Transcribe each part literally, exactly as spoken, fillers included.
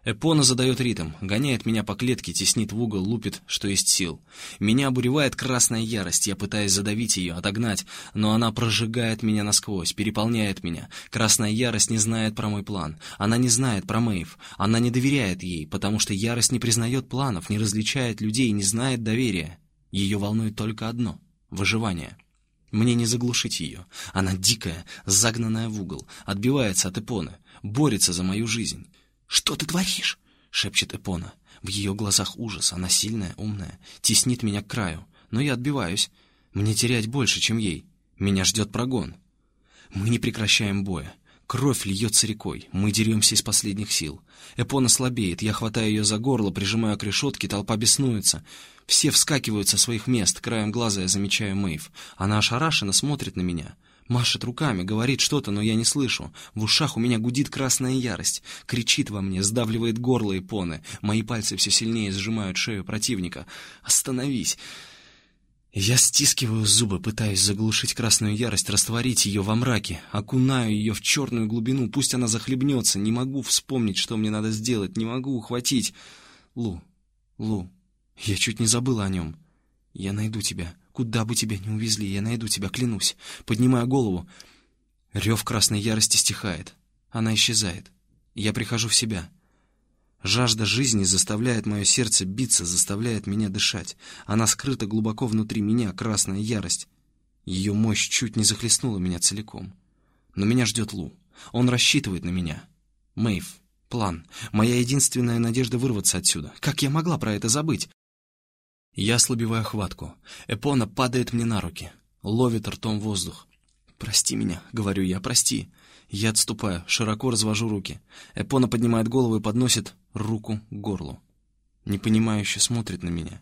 Эпона задает ритм, гоняет меня по клетке, теснит в угол, лупит, что есть сил. Меня обуревает красная ярость, я пытаюсь задавить ее, отогнать, но она прожигает меня насквозь, переполняет меня. Красная ярость не знает про мой план, она не знает про Мэйв, она не доверяет ей, потому что ярость не признает планов, не различает людей, не знает доверия. Ее волнует только одно — выживание. Мне не заглушить ее. Она дикая, загнанная в угол, отбивается от Эпоны, борется за мою жизнь. «Что ты творишь?» — шепчет Эпона. В ее глазах ужас, она сильная, умная, теснит меня к краю. Но я отбиваюсь. Мне терять больше, чем ей. Меня ждет прогон. Мы не прекращаем боя. Кровь льется рекой. Мы деремся из последних сил. Эпона слабеет. Я хватаю ее за горло, прижимаю к решетке, толпа беснуется. Все вскакивают со своих мест. Краем глаза я замечаю Мэйв. Она ошарашенно смотрит на меня. Машет руками, говорит что-то, но я не слышу. В ушах у меня гудит красная ярость. Кричит во мне, сдавливает горло Эпоны. Мои пальцы все сильнее сжимают шею противника. «Остановись!» Я стискиваю зубы, пытаюсь заглушить красную ярость, растворить ее во мраке. Окунаю ее в черную глубину, пусть она захлебнется. Не могу вспомнить, что мне надо сделать. Не могу ухватить. Лу, Лу, я чуть не забыла о нем. Я найду тебя. Куда бы тебя ни увезли, я найду тебя, клянусь. Поднимаю голову. Рев красной ярости стихает. Она исчезает. Я прихожу в себя. Жажда жизни заставляет мое сердце биться, заставляет меня дышать. Она скрыта глубоко внутри меня, красная ярость. Ее мощь чуть не захлестнула меня целиком. Но меня ждет Лу. Он рассчитывает на меня. Мэйв, план. Моя единственная надежда вырваться отсюда. Как я могла про это забыть? Я ослабеваю хватку. Эпона падает мне на руки. Ловит ртом воздух. «Прости меня», — говорю я, — «прости». Я отступаю, широко развожу руки. Эпона поднимает голову и подносит руку к горлу. Непонимающе смотрит на меня.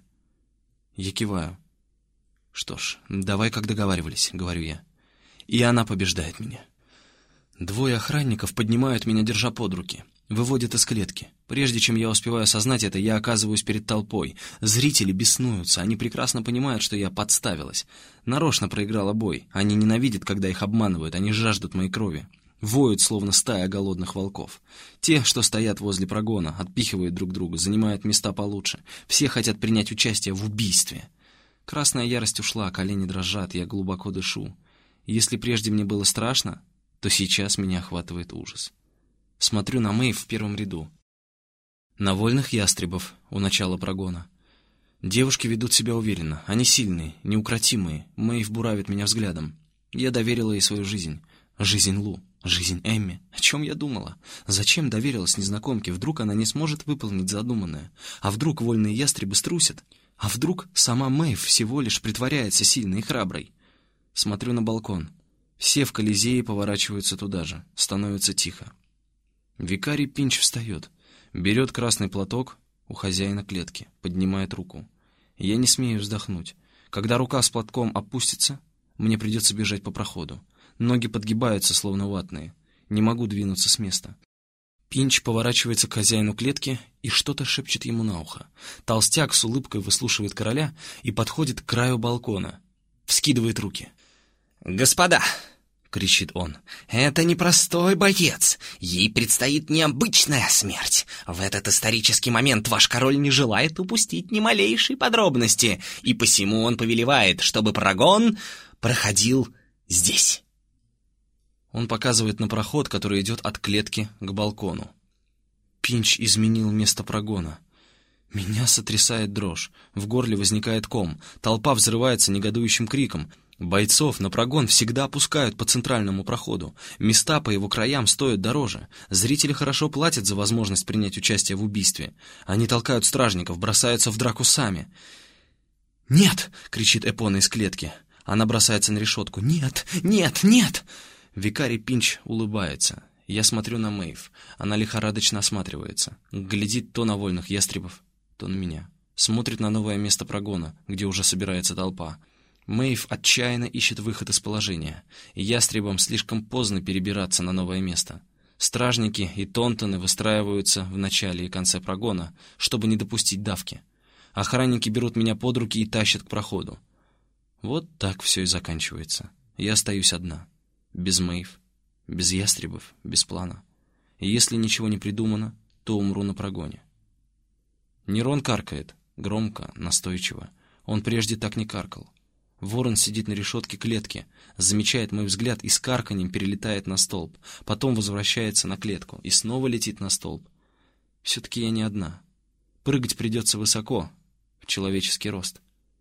Я киваю. «Что ж, давай, как договаривались», — говорю я. И она побеждает меня. Двое охранников поднимают меня, держа под руки. Выводят из клетки. Прежде чем я успеваю осознать это, я оказываюсь перед толпой. Зрители беснуются, они прекрасно понимают, что я подставилась. Нарочно проиграла бой. Они ненавидят, когда их обманывают, они жаждут моей крови. Воют, словно стая голодных волков. Те, что стоят возле прогона, отпихивают друг друга, занимают места получше. Все хотят принять участие в убийстве. Красная ярость ушла, колени дрожат, я глубоко дышу. Если прежде мне было страшно, то сейчас меня охватывает ужас. Смотрю на Мэйв в первом ряду. На вольных ястребов у начала прогона. Девушки ведут себя уверенно. Они сильные, неукротимые. Мэйв буравит меня взглядом. Я доверила ей свою жизнь. Жизнь Лу, жизнь Эмми. О чем я думала? Зачем доверилась незнакомке? Вдруг она не сможет выполнить задуманное? А вдруг вольные ястребы струсят? А вдруг сама Мэйв всего лишь притворяется сильной и храброй? Смотрю на балкон. Все в Колизее поворачиваются туда же. Становится тихо. Викарий Пинч встает, берет красный платок у хозяина клетки, поднимает руку. Я не смею вздохнуть. Когда рука с платком опустится, мне придется бежать по проходу. Ноги подгибаются, словно ватные. Не могу двинуться с места. Пинч поворачивается к хозяину клетки и что-то шепчет ему на ухо. Толстяк с улыбкой выслушивает короля и подходит к краю балкона. Вскидывает руки. «Господа!» — кричит он. «Это непростой боец. Ей предстоит необычная смерть. В этот исторический момент ваш король не желает упустить ни малейшей подробности, и посему он повелевает, чтобы прогон проходил здесь». Он показывает на проход, который идет от клетки к балкону. Пинч изменил место прогона. Меня сотрясает дрожь. В горле возникает ком. Толпа взрывается негодующим криком. Бойцов на прогон всегда пускают по центральному проходу. Места по его краям стоят дороже. Зрители хорошо платят за возможность принять участие в убийстве. Они толкают стражников, бросаются в драку сами. «Нет!» — кричит Эпона из клетки. Она бросается на решетку. «Нет! Нет! Нет!» Викарий Пинч улыбается. Я смотрю на Мэйв. Она лихорадочно осматривается. Глядит то на вольных ястребов, то на меня. Смотрит на новое место прогона, где уже собирается толпа. Мэйв отчаянно ищет выход из положения. Ястребам слишком поздно перебираться на новое место. Стражники и тонтоны выстраиваются в начале и конце прогона, чтобы не допустить давки. Охранники берут меня под руки и тащат к проходу. Вот так все и заканчивается. Я остаюсь одна. Без Мэйв, без ястребов, без плана. И если ничего не придумано, то умру на прогоне. Нерон каркает, громко, настойчиво. Он прежде так не каркал. Ворон сидит на решетке клетки, замечает мой взгляд и с карканьем перелетает на столб, потом возвращается на клетку и снова летит на столб. Все-таки я не одна. Прыгать придется высоко, в человеческий рост.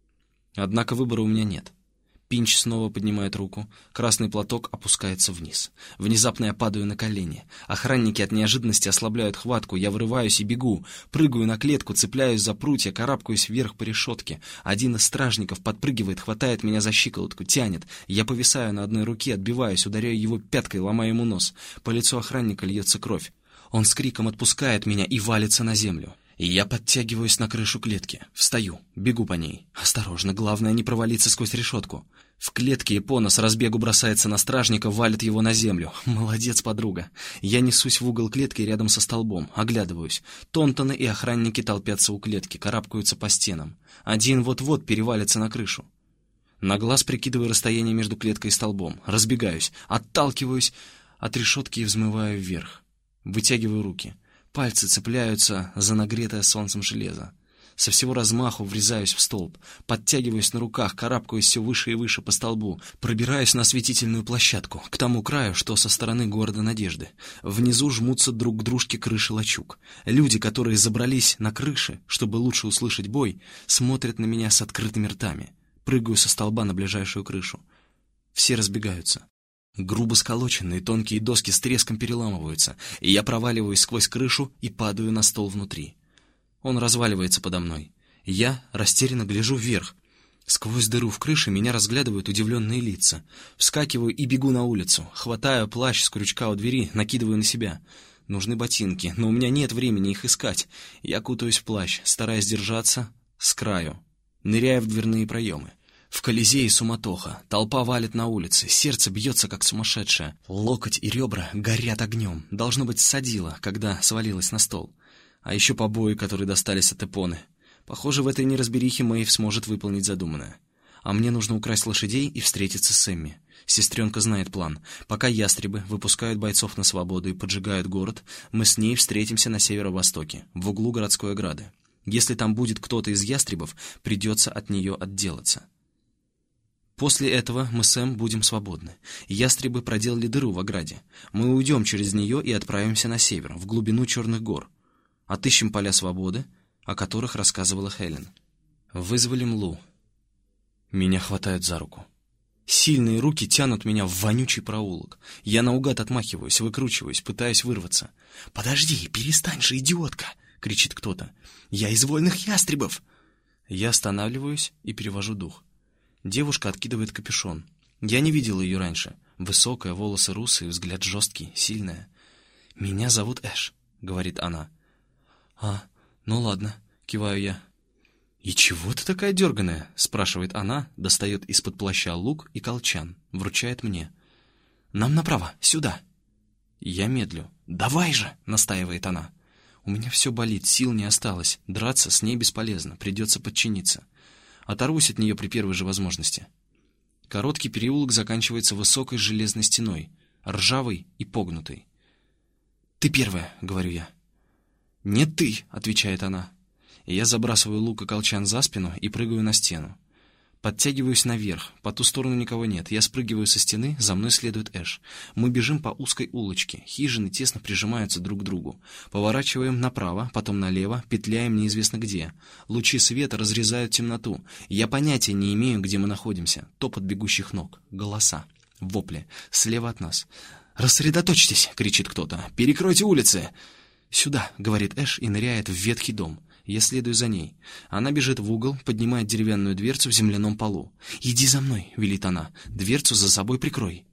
Однако выбора у меня нет. Пинч снова поднимает руку, красный платок опускается вниз. Внезапно я падаю на колени. Охранники от неожиданности ослабляют хватку, я вырываюсь и бегу. Прыгаю на клетку, цепляюсь за прутья, карабкаюсь вверх по решетке. Один из стражников подпрыгивает, хватает меня за щиколотку, тянет. Я повисаю на одной руке, отбиваюсь, ударяю его пяткой, ломаю ему нос. По лицу охранника льется кровь. Он с криком отпускает меня и валится на землю. И я подтягиваюсь на крышу клетки. Встаю, бегу по ней. Осторожно, главное не провалиться сквозь решетку. В клетке Эпона с разбегу бросается на стражника, валит его на землю. Молодец, подруга. Я несусь в угол клетки рядом со столбом. Оглядываюсь. Тонтоны и охранники толпятся у клетки, карабкаются по стенам. Один вот-вот перевалится на крышу. На глаз прикидываю расстояние между клеткой и столбом. Разбегаюсь, отталкиваюсь от решетки и взмываю вверх. Вытягиваю руки. Пальцы цепляются за нагретое солнцем железо. Со всего размаху врезаюсь в столб, подтягиваюсь на руках, карабкаюсь все выше и выше по столбу, пробираюсь на осветительную площадку, к тому краю, что со стороны города Надежды. Внизу жмутся друг к дружке крыши лачуг. Люди, которые забрались на крыши, чтобы лучше услышать бой, смотрят на меня с открытыми ртами. Прыгаю со столба на ближайшую крышу. Все разбегаются. Грубо сколоченные тонкие доски с треском переламываются, и я проваливаюсь сквозь крышу и падаю на стол внутри. Он разваливается подо мной. Я растерянно гляжу вверх. Сквозь дыру в крыше меня разглядывают удивленные лица. Вскакиваю и бегу на улицу. Хватаю плащ с крючка у двери, накидываю на себя. Нужны ботинки, но у меня нет времени их искать. Я кутаюсь в плащ, стараясь держаться с краю, ныряя в дверные проемы. В Колизее суматоха, толпа валит на улице, сердце бьется как сумасшедшее. Локоть и ребра горят огнем. Должно быть, ссадило, когда свалилась на стол. А еще побои, которые достались от Эпоны. Похоже, в этой неразберихе Мэйв сможет выполнить задуманное. А мне нужно украсть лошадей и встретиться с Эмми. Сестренка знает план. Пока ястребы выпускают бойцов на свободу и поджигают город, мы с ней встретимся на северо-востоке, в углу городской ограды. Если там будет кто-то из ястребов, придется от нее отделаться. После этого мы с Эм будем свободны. Ястребы проделали дыру в ограде. Мы уйдем через нее и отправимся на север, в глубину Черных гор. Отыщем поля свободы, о которых рассказывала Хелен. Вызволим Лу. Меня хватают за руку. Сильные руки тянут меня в вонючий проулок. Я наугад отмахиваюсь, выкручиваюсь, пытаюсь вырваться. «Подожди, перестань же, идиотка!» — кричит кто-то. «Я из вольных ястребов!» Я останавливаюсь и перевожу дух. Девушка откидывает капюшон. Я не видел ее раньше. Высокая, волосы русые, взгляд жесткий, сильная. «Меня зовут Эш», — говорит она. «А, ну ладно», — киваю я. «И чего ты такая дерганая?» — спрашивает она, достает из-под плаща лук и колчан, вручает мне. «Нам направо, сюда». Я медлю. «Давай же!» — настаивает она. У меня все болит, сил не осталось. Драться с ней бесполезно, придется подчиниться. Оторвусь от нее при первой же возможности. Короткий переулок заканчивается высокой железной стеной, ржавой и погнутой. «Ты первая», — говорю я. «Нет, ты», — отвечает она. И я забрасываю лук и колчан за спину и прыгаю на стену. Подтягиваюсь наверх, по ту сторону никого нет. Я спрыгиваю со стены, за мной следует Эш. Мы бежим по узкой улочке, хижины тесно прижимаются друг к другу. Поворачиваем направо, потом налево, петляем неизвестно где. Лучи света разрезают темноту. Я понятия не имею, где мы находимся. Топот бегущих ног, голоса, вопли. Слева от нас. «Рассредоточьтесь!» — кричит кто-то. «Перекройте улицы!» «Сюда!» — говорит Эш и ныряет в ветхий дом. Я следую за ней. Она бежит в угол, поднимает деревянную дверцу в земляном полу. «Иди за мной!» — велит она. «Дверцу за собой прикрой!»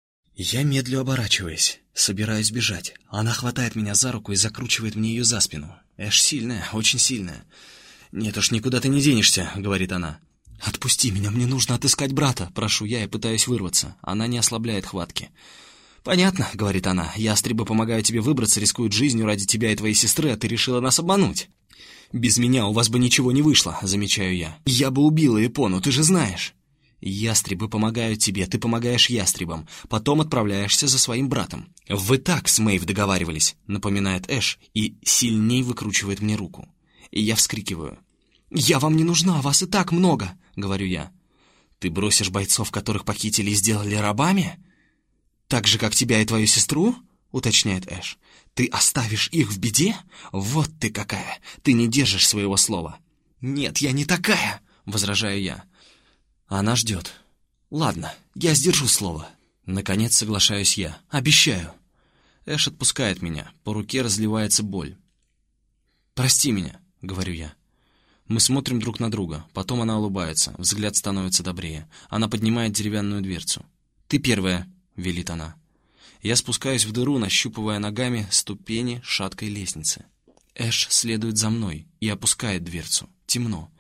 Я медлю, оборачиваясь. Собираюсь бежать. Она хватает меня за руку и закручивает мне ее за спину. Эш сильная, очень сильная. «Нет уж, никуда ты не денешься!» — говорит она. «Отпусти меня, мне нужно отыскать брата!» — прошу я и пытаюсь вырваться. Она не ослабляет хватки. «Понятно», — говорит она, — «ястребы помогают тебе выбраться, рискуют жизнью ради тебя и твоей сестры, а ты решила нас обмануть». «Без меня у вас бы ничего не вышло», — замечаю я. «Я бы убила Эпону, ты же знаешь». Ястребы помогают тебе, ты помогаешь ястребам, потом отправляешься за своим братом. Вы так с Мэйв договаривались, напоминает Эш и сильней выкручивает мне руку. И я вскрикиваю. «Я вам не нужна, вас и так много», — говорю я. «Ты бросишь бойцов, которых похитили и сделали рабами? Так же, как тебя и твою сестру?» — уточняет Эш. «Ты оставишь их в беде? Вот ты какая! Ты не держишь своего слова!» «Нет, я не такая!» — возражаю я. Она ждет. «Ладно, я сдержу слово». Наконец соглашаюсь я. «Обещаю». Эш отпускает меня. По руке разливается боль. «Прости меня», — говорю я. Мы смотрим друг на друга. Потом она улыбается. Взгляд становится добрее. Она поднимает деревянную дверцу. «Ты первая», — велит она. Я спускаюсь в дыру, нащупывая ногами ступени шаткой лестницы. Эш следует за мной и опускает дверцу. Темно.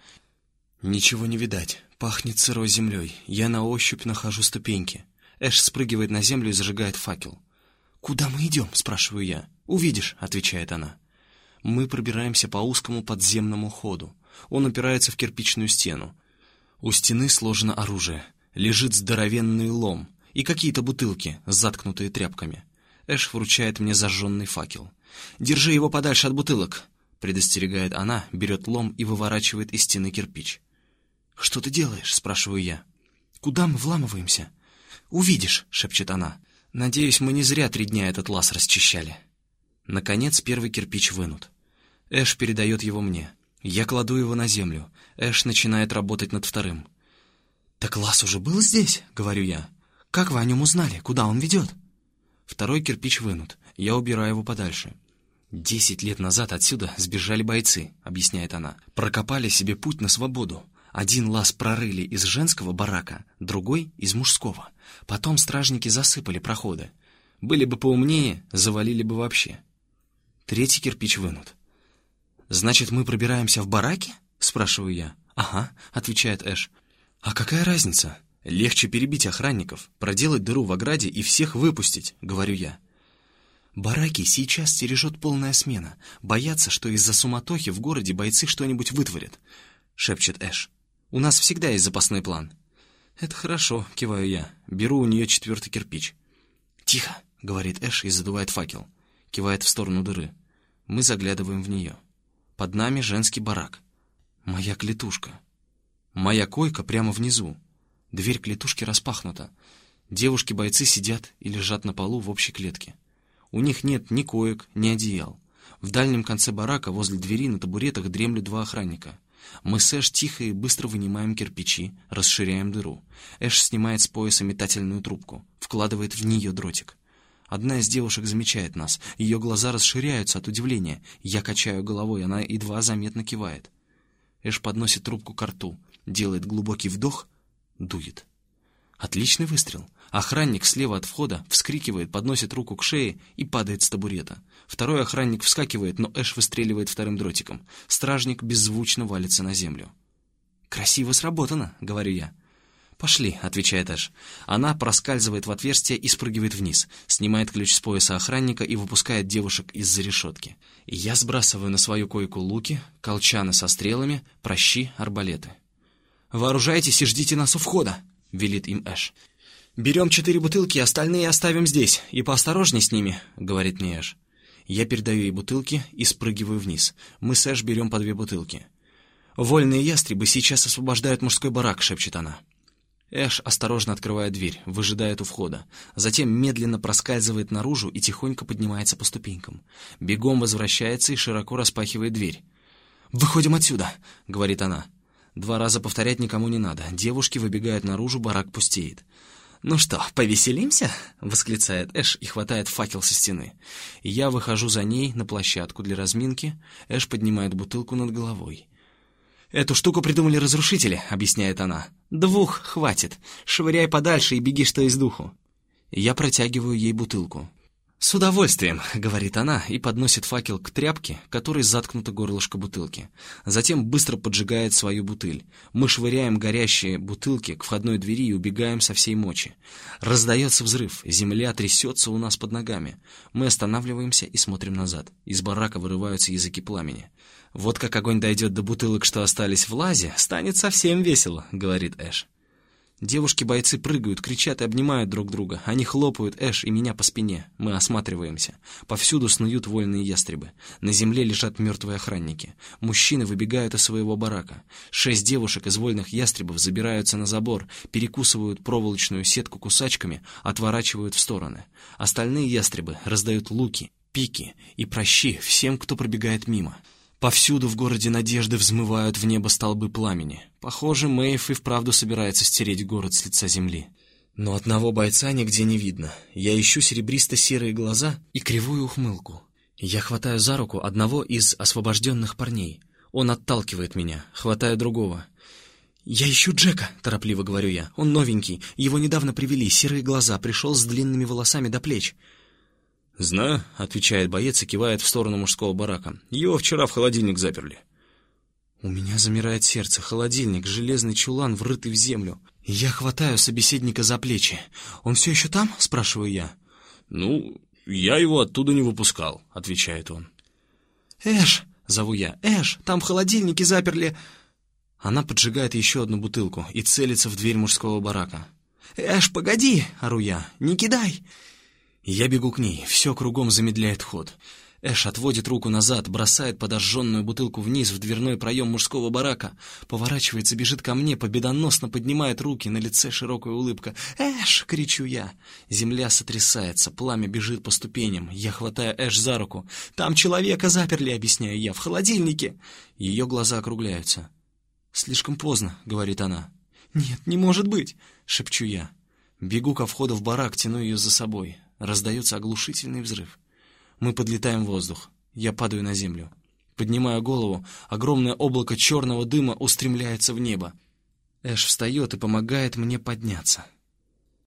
Ничего не видать. Пахнет сырой землей. Я на ощупь нахожу ступеньки. Эш спрыгивает на землю и зажигает факел. «Куда мы идем?» — спрашиваю я. «Увидишь», — отвечает она. Мы пробираемся по узкому подземному ходу. Он упирается в кирпичную стену. У стены сложено оружие. Лежит здоровенный лом и какие-то бутылки, заткнутые тряпками. Эш вручает мне зажженный факел. «Держи его подальше от бутылок», — предостерегает она, берет лом и выворачивает из стены кирпич. «Что ты делаешь?» — спрашиваю я. «Куда мы вламываемся?» «Увидишь», — шепчет она. «Надеюсь, мы не зря три дня этот лаз расчищали». Наконец первый кирпич вынут. Эш передает его мне. Я кладу его на землю. Эш начинает работать над вторым. «Так лаз уже был здесь?» — говорю я. «Как вы о нем узнали? Куда он ведет?» Второй кирпич вынут. Я убираю его подальше. «Десять лет назад отсюда сбежали бойцы», — объясняет она. «Прокопали себе путь на свободу. Один лаз прорыли из женского барака, другой — из мужского. Потом стражники засыпали проходы. Были бы поумнее, завалили бы вообще». Третий кирпич вынут. «Значит, мы пробираемся в бараки?» — спрашиваю я. «Ага», — отвечает Эш. «А какая разница? Легче перебить охранников, проделать дыру в ограде и всех выпустить», — говорю я. «Бараки сейчас стережет полная смена. Боятся, что из-за суматохи в городе бойцы что-нибудь вытворят», — шепчет Эш. «У нас всегда есть запасной план». «Это хорошо», — киваю я. Беру у нее четвертый кирпич. «Тихо», — говорит Эш и задувает факел. Кивает в сторону дыры. Мы заглядываем в нее. Под нами женский барак. Моя клетушка. Моя койка прямо внизу. Дверь клетушки распахнута. Девушки-бойцы сидят и лежат на полу в общей клетке. У них нет ни коек, ни одеял. В дальнем конце барака возле двери на табуретах дремлют два охранника. Мы с Эш тихо и быстро вынимаем кирпичи, расширяем дыру. Эш снимает с пояса метательную трубку, вкладывает в нее дротик. Одна из девушек замечает нас. Ее глаза расширяются от удивления. Я качаю головой, она едва заметно кивает. Эш подносит трубку к рту, делает глубокий вдох, дует. Отличный выстрел. Охранник слева от входа вскрикивает, подносит руку к шее и падает с табурета. Второй охранник вскакивает, но Эш выстреливает вторым дротиком. Стражник беззвучно валится на землю. «Красиво сработано», — говорю я. «Пошли», — отвечает Эш. Она проскальзывает в отверстие и спрыгивает вниз, снимает ключ с пояса охранника и выпускает девушек из-за решетки. Я сбрасываю на свою койку луки, колчаны со стрелами, прощи, арбалеты. «Вооружайтесь и ждите нас у входа», — велит им Эш. «Берем четыре бутылки, остальные оставим здесь, и поосторожней с ними», — говорит мне Эш. Я передаю ей бутылки и спрыгиваю вниз. Мы с Эш берем по две бутылки. «Вольные ястребы сейчас освобождают мужской барак», — шепчет она. Эш осторожно открывает дверь, выжидает у входа. Затем медленно проскальзывает наружу и тихонько поднимается по ступенькам. Бегом возвращается и широко распахивает дверь. «Выходим отсюда», — говорит она. Два раза повторять никому не надо. Девушки выбегают наружу, барак пустеет. «Ну что, повеселимся?» — восклицает Эш и хватает факел со стены. Я выхожу за ней на площадку для разминки. Эш поднимает бутылку над головой. «Эту штуку придумали разрушители», — объясняет она. «Двух хватит. Швыряй подальше и беги, что из духу». Я протягиваю ей бутылку. «С удовольствием», — говорит она и подносит факел к тряпке, которой заткнуто горлышко бутылки. Затем быстро поджигает свою бутыль. Мы швыряем горящие бутылки к входной двери и убегаем со всей мочи. Раздается взрыв, земля трясется у нас под ногами. Мы останавливаемся и смотрим назад. Из барака вырываются языки пламени. «Вот как огонь дойдет до бутылок, что остались в лазе, станет совсем весело», — говорит Эш. Девушки-бойцы прыгают, кричат и обнимают друг друга. Они хлопают Эш и меня по спине. Мы осматриваемся. Повсюду снуют вольные ястребы. На земле лежат мертвые охранники. Мужчины выбегают из своего барака. Шесть девушек из вольных ястребов забираются на забор, перекусывают проволочную сетку кусачками, отворачивают в стороны. Остальные ястребы раздают луки, пики и прощи всем, кто пробегает мимо. Повсюду в городе Надежды взмывают в небо столбы пламени. Похоже, Мэйв и вправду собирается стереть город с лица земли. Но одного бойца нигде не видно. Я ищу серебристо-серые глаза и кривую ухмылку. Я хватаю за руку одного из освобожденных парней. Он отталкивает меня, хватаю другого. «Я ищу Джека», — торопливо говорю я. «Он новенький, его недавно привели, серые глаза, пришел с длинными волосами до плеч». «Знаю», — отвечает боец и кивает в сторону мужского барака. «Его вчера в холодильник заперли». У меня замирает сердце. Холодильник, железный чулан, врытый в землю. Я хватаю собеседника за плечи. «Он все еще там?» — спрашиваю я. «Ну, я его оттуда не выпускал», — отвечает он. «Эш!» — зову я. «Эш, там в холодильнике заперли...» Она поджигает еще одну бутылку и целится в дверь мужского барака. «Эш, погоди!» — ору я. «Не кидай!» Я бегу к ней, все кругом замедляет ход. Эш отводит руку назад, бросает подожженную бутылку вниз в дверной проем мужского барака, поворачивается, бежит ко мне, победоносно поднимает руки, на лице широкая улыбка. «Эш!» — кричу я. Земля сотрясается, пламя бежит по ступеням. Я хватаю Эш за руку. «Там человека заперли», — объясняю я, — «в холодильнике». Ее глаза округляются. «Слишком поздно», — говорит она. «Нет, не может быть», — шепчу я. Бегу ко входу в барак, тяну ее за собой. Раздается оглушительный взрыв. Мы подлетаем в воздух. Я падаю на землю. Поднимаю голову. Огромное облако черного дыма устремляется в небо. Эш встает и помогает мне подняться.